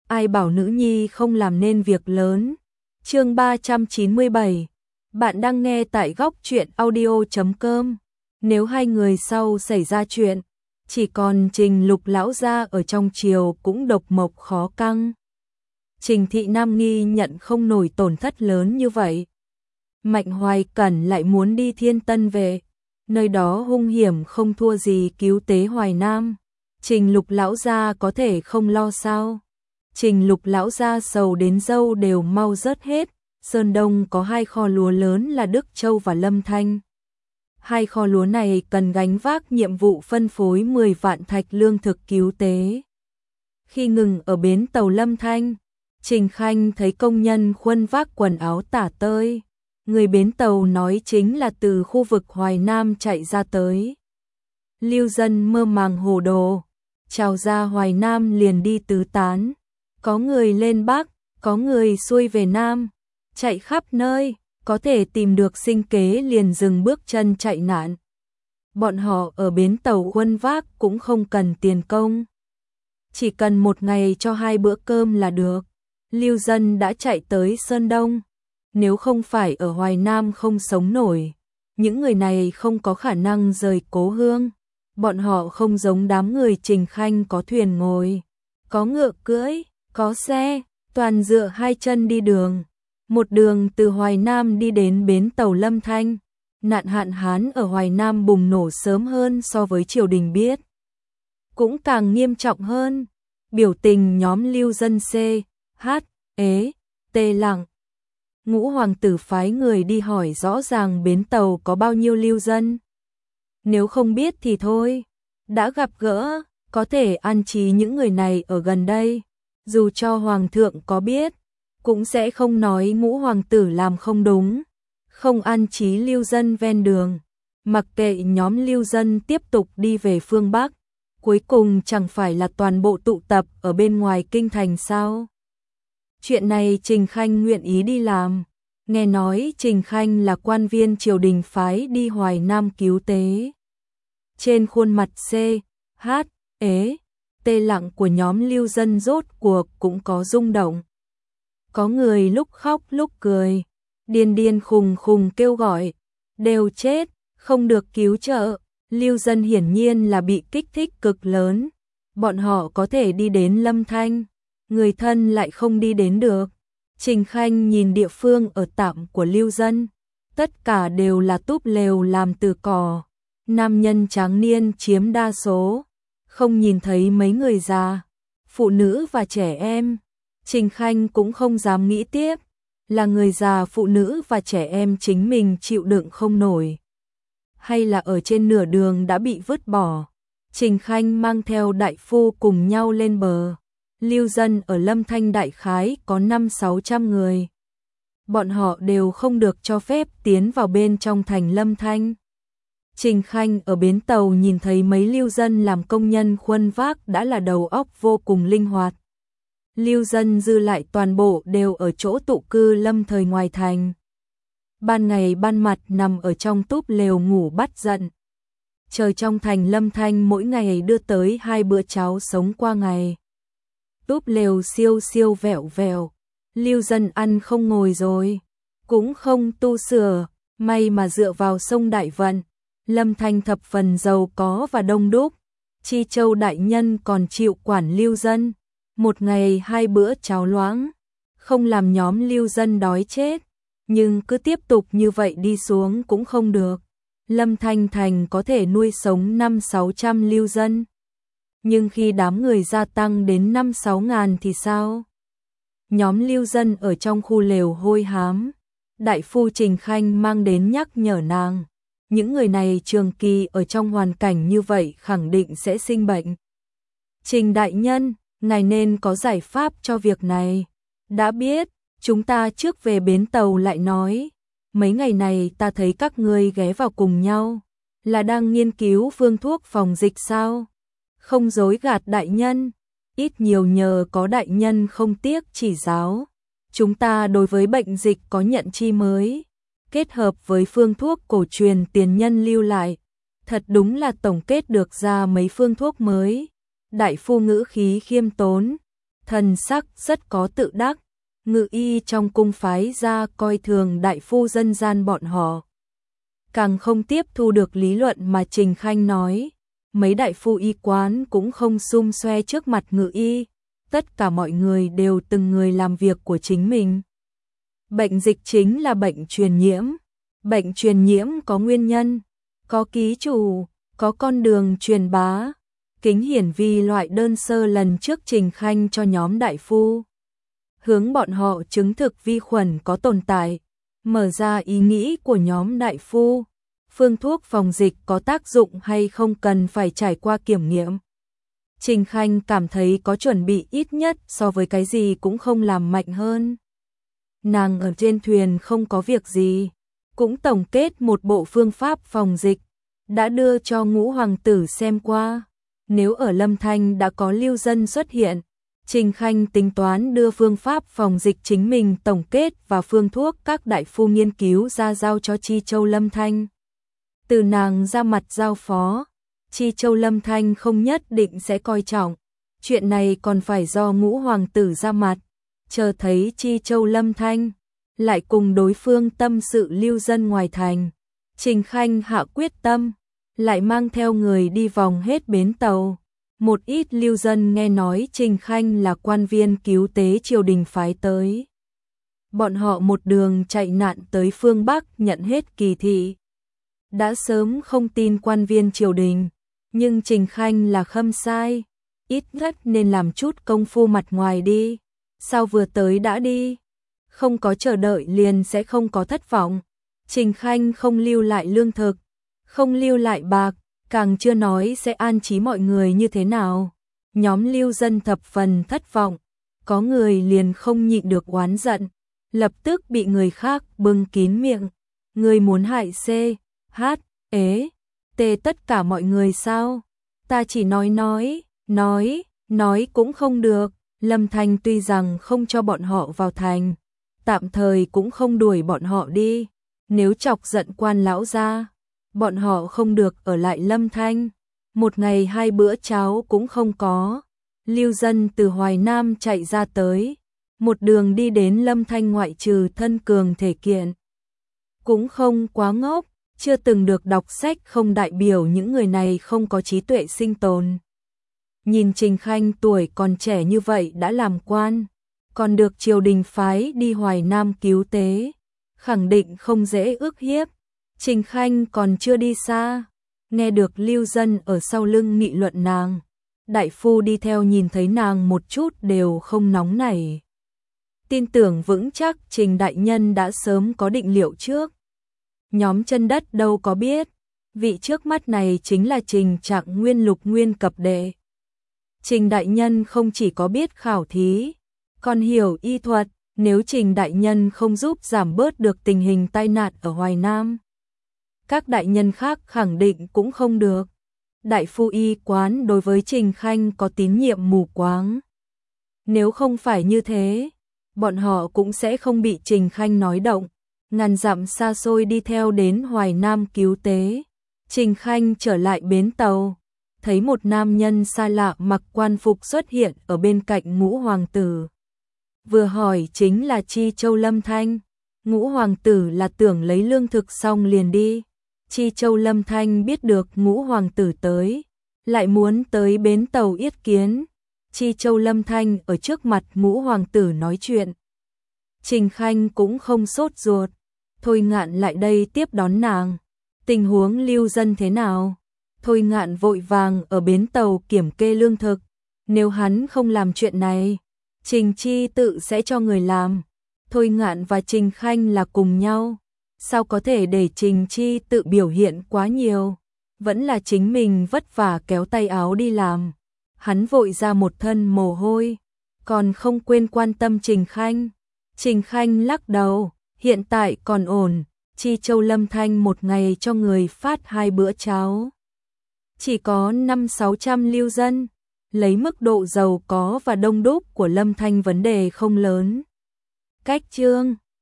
ai bảo nữ nhi không làm nên việc lớn. Chương 397. Bạn đang nghe tại góc truyện audio.com. Nếu hai người sau xảy ra chuyện, chỉ còn Trình Lục lão gia ở trong triều cũng độc mộc khó căng. Trình Thị Nam Nghi nhận không nổi tổn thất lớn như vậy. Mạnh Hoài Cẩn lại muốn đi Thiên Tân về, nơi đó hung hiểm không thua gì cứu tế Hoài Nam. Trình Lục lão gia có thể không lo sao? Trình Lục lão gia sầu đến râu đều mau rớt hết. Sơn Đông có hai kho lúa lớn là Đức Châu và Lâm Thanh. Hai kho lúa này cần gánh vác nhiệm vụ phân phối 10 vạn thạch lương thực cứu tế. Khi ngừng ở bến tàu Lâm Thanh, Trình Khanh thấy công nhân khuân vác quần áo tả tơi. Người bến tàu nói chính là từ khu vực Hoài Nam chạy ra tới. Lưu dân mơ màng hồ đồ, trào ra Hoài Nam liền đi tứ tán. Có người lên Bắc, có người xuôi về Nam, chạy khắp nơi, có thể tìm được sinh kế liền dừng bước chân chạy nạn. Bọn họ ở bến tàu khuân vác cũng không cần tiền công. Chỉ cần một ngày cho 2 bữa cơm là được. Lưu dân đã chạy tới Sơn Đông. Nếu không phải ở Hoài Nam không sống nổi, những người này không có khả năng rời cố hương. Bọn họ không giống đám người Trình Khanh có thuyền ngồi, có ngựa cưỡi, có xe, toàn dựa hai chân đi đường. Một đường từ Hoài Nam đi đến bến tàu Lâm Thanh. Nạn hạn hán ở Hoài Nam bùng nổ sớm hơn so với triều đình biết. Cũng càng nghiêm trọng hơn. Biểu tình nhóm lưu dân C, H, Ế, T lặng. Ngũ hoàng tử phái người đi hỏi rõ ràng bến tàu có bao nhiêu lưu dân. Nếu không biết thì thôi, đã gặp gỡ, có thể an trí những người này ở gần đây. Dù cho hoàng thượng có biết, cũng sẽ không nói ngũ hoàng tử làm không đúng, không an trí lưu dân ven đường, mặc kệ nhóm lưu dân tiếp tục đi về phương Bắc, cuối cùng chẳng phải là toàn bộ tụ tập ở bên ngoài kinh thành sao? Chuyện này Trình Khanh nguyện ý đi làm, nghe nói Trình Khanh là quan viên triều đình phái đi Hoài Nam cứu tế. Trên khuôn mặt C, H, Ế, T lặng của nhóm lưu dân rốt cuộc cũng có rung động. Có người lúc khóc lúc cười, điên điên khùng khùng kêu gọi, đều chết, không được cứu trợ. Lưu dân hiển nhiên là bị kích thích cực lớn, bọn họ có thể đi đến Lâm Thanh, người thân lại không đi đến được. Trình Khanh nhìn địa phương ở tạm của lưu dân, tất cả đều là túp lều làm từ cỏ, nam nhân tráng niên chiếm đa số, không nhìn thấy mấy người già, phụ nữ và trẻ em. Trình Khanh cũng không dám nghĩ tiếp, là người già, phụ nữ và trẻ em chính mình chịu đựng không nổi, hay là ở trên nửa đường đã bị vứt bỏ. Trình Khanh mang theo đại phu cùng nhau lên bờ. Lưu dân ở Lâm Thanh đại khái có 500-600 người. Bọn họ đều không được cho phép tiến vào bên trong thành Lâm Thanh. Trình Khanh ở bến tàu nhìn thấy mấy lưu dân làm công nhân khuân vác đã là đầu óc vô cùng linh hoạt. Lưu dân dư lại toàn bộ đều ở chỗ tụ cư lâm thời ngoài thành. Ban ngày ban mặt nằm ở trong túp lều ngủ bắt giận. Trời trong thành Lâm Thanh mỗi ngày đưa tới 2 bữa cháo sống qua ngày. Túp lều siêu siêu vẹo vẹo, lưu dân ăn không ngồi rồi, cũng không tu sửa, may mà dựa vào sông Đại Vận, Lâm Thanh thập phần giàu có và đông đúc. Chi Châu đại nhân còn chịu quản lưu dân, một ngày 2 bữa cháo loãng, không làm nhóm lưu dân đói chết, nhưng cứ tiếp tục như vậy đi xuống cũng không được. Lâm Thanh thành có thể nuôi sống 500-600 lưu dân. Nhưng khi đám người gia tăng đến 5-6 ngàn thì sao? Nhóm lưu dân ở trong khu lều hôi hám. Đại phu Trình Khanh mang đến nhắc nhở nàng. Những người này trường kỳ ở trong hoàn cảnh như vậy khẳng định sẽ sinh bệnh. Trình đại nhân, ngài nên có giải pháp cho việc này. Đã biết, chúng ta trước về bến tàu lại nói. Mấy ngày này ta thấy các ngươi ghé vào cùng nhau. Là đang nghiên cứu phương thuốc phòng dịch sao? Không dối gạt đại nhân, ít nhiều nhờ có đại nhân không tiếc chỉ giáo. Chúng ta đối với bệnh dịch có nhận chi mới, kết hợp với phương thuốc cổ truyền tiền nhân lưu lại, thật đúng là tổng kết được ra mấy phương thuốc mới. Đại phu ngữ khí khiêm tốn, thần sắc rất có tự đắc. Ngự y trong cung phái ra coi thường đại phu dân gian bọn họ. Càng không tiếp thu được lý luận mà Trình Khanh nói. Mấy đại phu y quán cũng không xum xoe trước mặt ngự y. Tất cả mọi người đều từng người làm việc của chính mình. Bệnh dịch chính là bệnh truyền nhiễm. Bệnh truyền nhiễm có nguyên nhân, có ký chủ, có con đường truyền bá. Kính hiển vi loại đơn sơ lần trước Trình Khanh cho nhóm đại phu. Hướng bọn họ chứng thực vi khuẩn có tồn tại, mở ra ý nghĩ của nhóm đại phu. Phương thuốc phòng dịch có tác dụng hay không cần phải trải qua kiểm nghiệm. Trình Khanh cảm thấy có chuẩn bị ít nhất so với cái gì cũng không làm mạnh hơn. Nàng ở trên thuyền không có việc gì, cũng tổng kết một bộ phương pháp phòng dịch, đã đưa cho Ngũ hoàng tử xem qua. Nếu ở Lâm Thanh đã có lưu dân xuất hiện, Trình Khanh tính toán đưa phương pháp phòng dịch chính mình tổng kết và phương thuốc các đại phu nghiên cứu ra giao cho Chi Châu Lâm Thanh. Từ nàng ra mặt giao phó, Chi Châu Lâm Thanh không nhất định sẽ coi trọng, chuyện này còn phải do Ngũ hoàng tử ra mặt. Chờ thấy Chi Châu Lâm Thanh lại cùng đối phương tâm sự lưu dân ngoài thành, Trình Khanh hạ quyết tâm, lại mang theo người đi vòng hết bến tàu. Một ít lưu dân nghe nói Trình Khanh là quan viên cứu tế triều đình phái tới. Bọn họ một đường chạy nạn tới phương Bắc nhận hết kỳ thị. Đã sớm không tin quan viên triều đình, nhưng Trình Khanh là khâm sai, ít nhất nên làm chút công phu mặt ngoài đi. Sao vừa tới đã đi? Không có chờ đợi liền sẽ không có thất vọng. Trình Khanh không lưu lại lương thực, không lưu lại bạc, càng chưa nói sẽ an trí mọi người như thế nào. Nhóm lưu dân thập phần thất vọng, có người liền không nhịn được oán giận, lập tức bị người khác bưng kín miệng. Người muốn hại C, H, ế, T tất cả mọi người sao? Ta chỉ nói cũng không được. Lâm Thanh tuy rằng không cho bọn họ vào thành, tạm thời cũng không đuổi bọn họ đi. Nếu chọc giận quan lão gia, bọn họ không được ở lại Lâm Thanh. Một ngày 2 bữa cháo cũng không có. Lưu dân từ Hoài Nam chạy ra tới, một đường đi đến Lâm Thanh, ngoại trừ thân cường thể kiện, cũng không quá ngốc, chưa từng được đọc sách không đại biểu những người này không có trí tuệ sinh tồn. Nhìn Trình Khanh tuổi còn trẻ như vậy đã làm quan, còn được triều đình phái đi Hoài Nam cứu tế, khẳng định không dễ ức hiếp. Trình Khanh còn chưa đi xa, nghe được lưu dân ở sau lưng nghị luận nàng. Đại phu đi theo nhìn thấy nàng một chút đều không nóng nảy. Tin tưởng vững chắc Trình đại nhân đã sớm có định liệu trước. Nhóm chân đất đâu có biết, vị trước mắt này chính là Trình Trạng Nguyên Lục Nguyên cập đệ. Trình đại nhân không chỉ có biết khảo thí, còn hiểu y thuật. Nếu Trình đại nhân không giúp giảm bớt được tình hình tai nạn ở Hoài Nam, các đại nhân khác khẳng định cũng không được. Đại phu y quán đối với Trình Khanh có tín nhiệm mù quáng. Nếu không phải như thế, bọn họ cũng sẽ không bị Trình Khanh nói động. Ngàn dặm xa xôi đi theo đến Hoài Nam cứu tế. Trình Khanh trở lại bến tàu, thấy một nam nhân xa lạ mặc quan phục xuất hiện ở bên cạnh Ngũ hoàng tử. Vừa hỏi chính là Chi Châu Lâm Thanh. Ngũ hoàng tử là tưởng lấy lương thực xong liền đi. Chi Châu Lâm Thanh biết được Ngũ hoàng tử tới, lại muốn tới bến tàu yết kiến. Chi Châu Lâm Thanh ở trước mặt Ngũ hoàng tử nói chuyện. Trình Khanh cũng không sốt ruột, Thôi Ngạn lại đây tiếp đón nàng. Tình huống lưu dân thế nào? Thôi Ngạn vội vàng ở bến tàu kiểm kê lương thực. Nếu hắn không làm chuyện này, Trình Chi tự sẽ cho người làm. Thôi Ngạn và Trình Khanh là cùng nhau, sao có thể để Trình Chi tự biểu hiện quá nhiều? Vẫn là chính mình vất vả kéo tay áo đi làm. Hắn vội ra một thân mồ hôi, còn không quên quan tâm Trình Khanh. Trình Khanh lắc đầu, hiện tại còn ổn. Chi Châu Lâm Thanh một ngày cho người phát 2 bữa cháo. Chỉ có 500-600 lưu dân, lấy mức độ giàu có và đông đúc của Lâm Thanh vấn đề không lớn. Cách chương